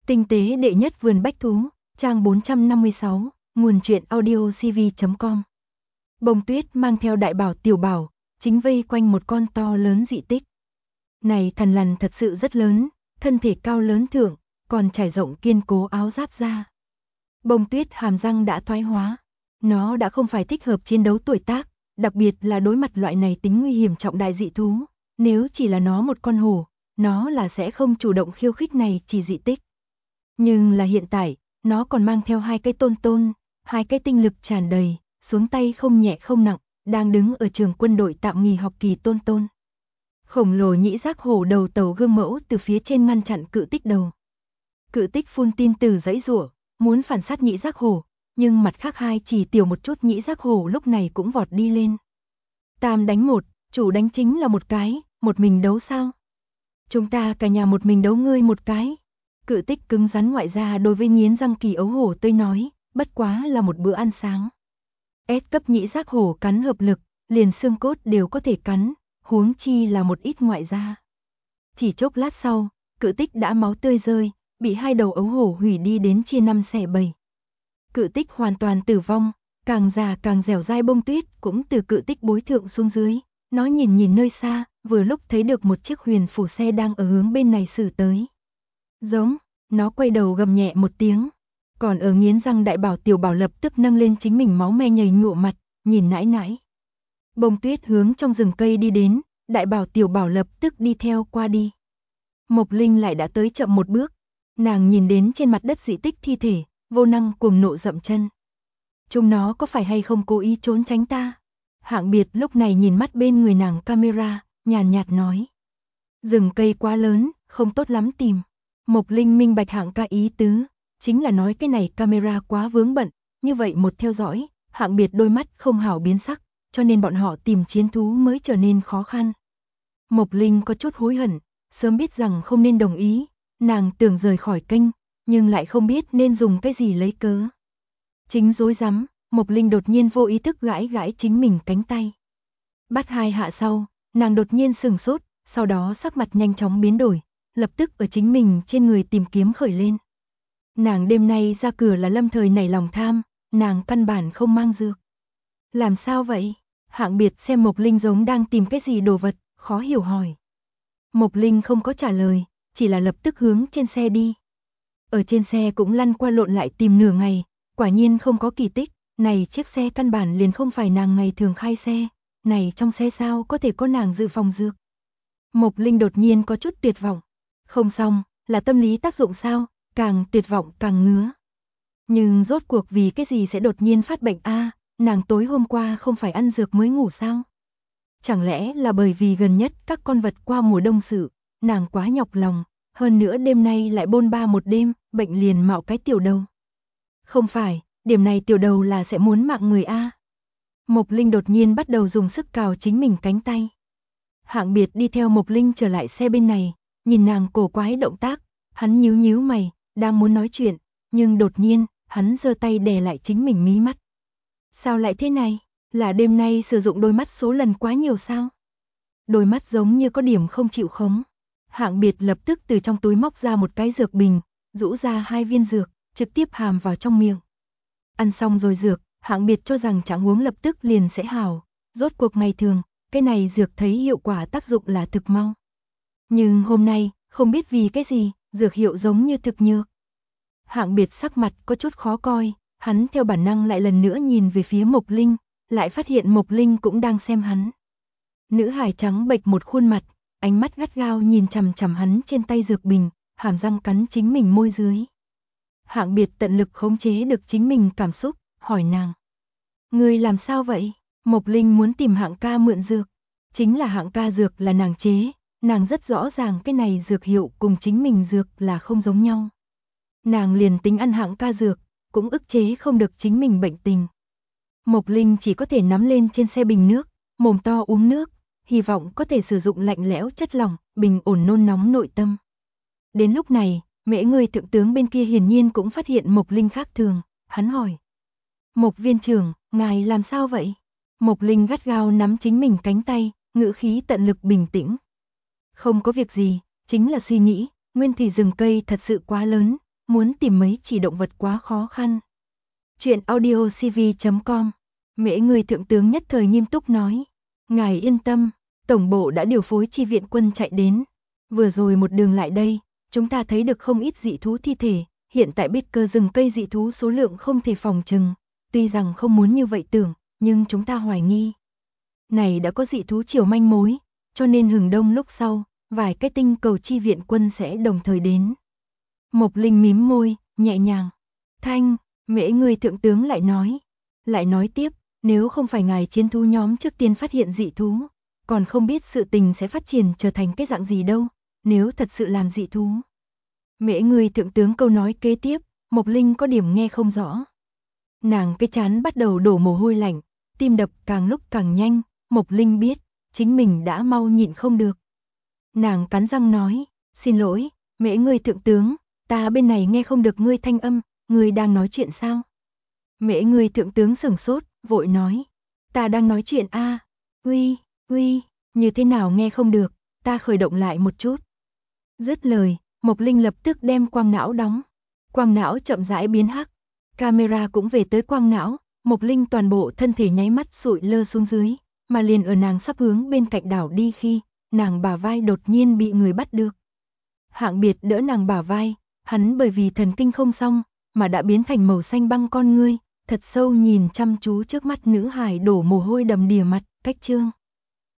Tinh tế đệ nhất vườn bách thú, trang 456, nguồn truyện audio cv.com. Bông Tuyết mang theo đại bảo tiểu bảo, chính vây quanh một con to lớn dị tích. Này thần lằn thật sự rất lớn, thân thể cao lớn thượng, còn trải rộng kiên cố áo giáp da. Bông Tuyết hàm răng đã thoái hóa, nó đã không phải thích hợp chiến đấu tuổi tác, đặc biệt là đối mặt loại này tính nguy hiểm trọng đại dị thú. Nếu chỉ là nó một con hổ, nó là sẽ không chủ động khiêu khích này chỉ dị tích. Nhưng là hiện tại, nó còn mang theo hai cái tôn, hai cái tinh lực tràn đầy, xuống tay không nhẹ không nặng, đang đứng ở trường quân đội tạm nghỉ học kỳ tôn. Khổng lồ nhĩ giác hổ đầu tàu gương mẫu từ phía trên ngăn chặn cự tích đầu. Cự tích phun tin từ giãy giụa, muốn phản sát nhĩ giác hổ, nhưng mặt khác hai chỉ tiểu một chút nhĩ giác hổ lúc này cũng vọt đi lên. Tam đánh một, chủ đánh chính là một cái, một mình đấu sao? Chúng ta cả nhà một mình đấu ngươi một cái. Cự tích cứng rắn ngoại ra đối với nghiến răng kỳ ấu hổ tươi nói, bất quá là một bữa ăn sáng. S cấp nhĩ giác hổ cắn hợp lực, liền xương cốt đều có thể cắn, huống chi là một ít ngoại da. Chỉ chốc lát sau, cự tích đã máu tươi rơi, bị hai đầu ấu hổ hủy đi đến chia 5 xẻ 7. Cự tích hoàn toàn tử vong, càng già càng dẻo dai. Bông Tuyết cũng từ cự tích bối thượng xuống dưới, nó nhìn nơi xa, vừa lúc thấy được một chiếc huyền phủ xe đang ở hướng bên này xử tới. Giống, nó quay đầu gầm nhẹ một tiếng, còn ở nghiến răng đại bảo tiểu bảo lập tức nâng lên chính mình máu me nhầy nhụa mặt, nhìn nãi. Bông Tuyết hướng trong rừng cây đi đến, đại bảo tiểu bảo lập tức đi theo qua đi. Mộc Linh lại đã tới chậm một bước, nàng nhìn đến trên mặt đất dị tích thi thể, vô năng cuồng nộ dậm chân. Chúng nó có phải hay không cố ý trốn tránh ta? Hạng Biệt lúc này nhìn mắt bên người nàng camera, nhàn nhạt nói. Rừng cây quá lớn, không tốt lắm tìm. Mộc Linh minh bạch Hạng ca ý tứ, chính là nói cái này camera quá vướng bận, như vậy một theo dõi, Hạng Biệt đôi mắt không hảo biến sắc, cho nên bọn họ tìm chiến thú mới trở nên khó khăn. Mộc Linh có chút hối hận, sớm biết rằng không nên đồng ý, nàng tưởng rời khỏi kênh, nhưng lại không biết nên dùng cái gì lấy cớ. Chính rối rắm, Mộc Linh đột nhiên vô ý thức gãi chính mình cánh tay. Bắt hai hạ sau, nàng đột nhiên sừng sốt, sau đó sắc mặt nhanh chóng biến đổi, lập tức ở chính mình trên người tìm kiếm khởi lên. Nàng đêm nay ra cửa là lâm thời nảy lòng tham, nàng căn bản không mang dược. Làm sao vậy? Hạng Biệt xem Mộc Linh giống đang tìm cái gì đồ vật, khó hiểu hỏi. Mộc Linh không có trả lời, chỉ là lập tức hướng trên xe đi. Ở trên xe cũng lăn qua lộn lại tìm nửa ngày, quả nhiên không có kỳ tích, này chiếc xe căn bản liền không phải nàng ngày thường khai xe, này trong xe sao có thể có nàng dự phòng dược. Mộc Linh đột nhiên có chút tuyệt vọng. Không xong, là tâm lý tác dụng sao, càng tuyệt vọng càng ngứa. Nhưng rốt cuộc vì cái gì sẽ đột nhiên phát bệnh a? Nàng tối hôm qua không phải ăn dược mới ngủ sao? Chẳng lẽ là bởi vì gần nhất các con vật qua mùa đông sự, nàng quá nhọc lòng, hơn nữa đêm nay lại bôn ba một đêm, bệnh liền mạo cái tiểu đầu. Không phải, điểm này tiểu đầu là sẽ muốn mạng người a. Mộc Linh đột nhiên bắt đầu dùng sức cào chính mình cánh tay. Hạng Biệt đi theo Mộc Linh trở lại xe bên này, nhìn nàng cổ quái động tác, hắn nhíu mày, đang muốn nói chuyện, nhưng đột nhiên, hắn giơ tay đè lại chính mình mí mắt. Sao lại thế này? Là đêm nay sử dụng đôi mắt số lần quá nhiều sao? Đôi mắt giống như có điểm không chịu khống. Hạng Biệt lập tức từ trong túi móc ra một cái dược bình, rũ ra 2 viên dược, trực tiếp hàm vào trong miệng. Ăn xong rồi dược, Hạng Biệt cho rằng chẳng uống lập tức liền sẽ hảo. Rốt cuộc ngày thường, cái này dược thấy hiệu quả tác dụng là thực mau. Nhưng hôm nay, không biết vì cái gì, dược hiệu giống như thực nhược. Hạng Biệt sắc mặt có chút khó coi, hắn theo bản năng lại lần nữa nhìn về phía Mộc Linh, lại phát hiện Mộc Linh cũng đang xem hắn. Nữ hài trắng bệch một khuôn mặt, ánh mắt gắt gao nhìn chằm chằm hắn trên tay dược bình, hàm răng cắn chính mình môi dưới. Hạng Biệt tận lực khống chế được chính mình cảm xúc, hỏi nàng. Ngươi làm sao vậy? Mộc Linh muốn tìm Hạng ca mượn dược. Chính là Hạng ca dược là nàng chế, nàng rất rõ ràng cái này dược hiệu cùng chính mình dược là không giống nhau. Nàng liền tính ăn Hạng ca dược, cũng ức chế không được chính mình bệnh tình. Mộc Linh chỉ có thể nắm lên trên xe bình nước, mồm to uống nước, hy vọng có thể sử dụng lạnh lẽo chất lỏng, bình ổn nôn nóng nội tâm. Đến lúc này, Mễ người thượng tướng bên kia hiển nhiên cũng phát hiện Mộc Linh khác thường, hắn hỏi. Mộc viên trưởng, ngài làm sao vậy? Mộc Linh gắt gao nắm chính mình cánh tay, ngữ khí tận lực bình tĩnh. Không có việc gì, chính là suy nghĩ, nguyên thủy rừng cây thật sự quá lớn, muốn tìm mấy chỉ động vật quá khó khăn. Chuyện audiocv.com. Mễ người thượng tướng nhất thời nghiêm túc nói. Ngài yên tâm, tổng bộ đã điều phối chi viện quân chạy đến. Vừa rồi một đường lại đây, chúng ta thấy được không ít dị thú thi thể, hiện tại biết cơ rừng cây dị thú số lượng không thể phòng chừng. Tuy rằng không muốn như vậy tưởng, nhưng chúng ta hoài nghi. Này đã có dị thú chiều manh mối, cho nên hừng đông lúc sau, vài cái tinh cầu chi viện quân sẽ đồng thời đến. Mộc Linh mím môi, nhẹ nhàng. Thanh, Mễ người thượng tướng lại nói tiếp, nếu không phải ngài chiến thú nhóm trước tiên phát hiện dị thú, còn không biết sự tình sẽ phát triển trở thành cái dạng gì đâu, nếu thật sự làm dị thú. Mễ người thượng tướng câu nói kế tiếp, Mộc Linh có điểm nghe không rõ. Nàng cái trán bắt đầu đổ mồ hôi lạnh, tim đập càng lúc càng nhanh, Mộc Linh biết, chính mình đã mau nhịn không được. Nàng cắn răng nói, xin lỗi, Mễ người thượng tướng, ta bên này nghe không được ngươi thanh âm, ngươi đang nói chuyện sao? Mễ người thượng tướng sửng sốt, vội nói, ta đang nói chuyện a. Uy, như thế nào nghe không được, ta khởi động lại một chút. Dứt lời, Mộc Linh lập tức đem quang não đóng. Quang não chậm rãi biến hắc, camera cũng về tới quang não, Mộc Linh toàn bộ thân thể nháy mắt sụi lơ xuống dưới, mà liền ở nàng sắp hướng bên cạnh đảo đi khi, nàng bả vai đột nhiên bị người bắt được. Hạng Biệt đỡ nàng bả vai, hắn bởi vì thần kinh không xong, mà đã biến thành màu xanh băng con ngươi, thật sâu nhìn chăm chú trước mắt nữ hài đổ mồ hôi đầm đìa mặt, cách trương.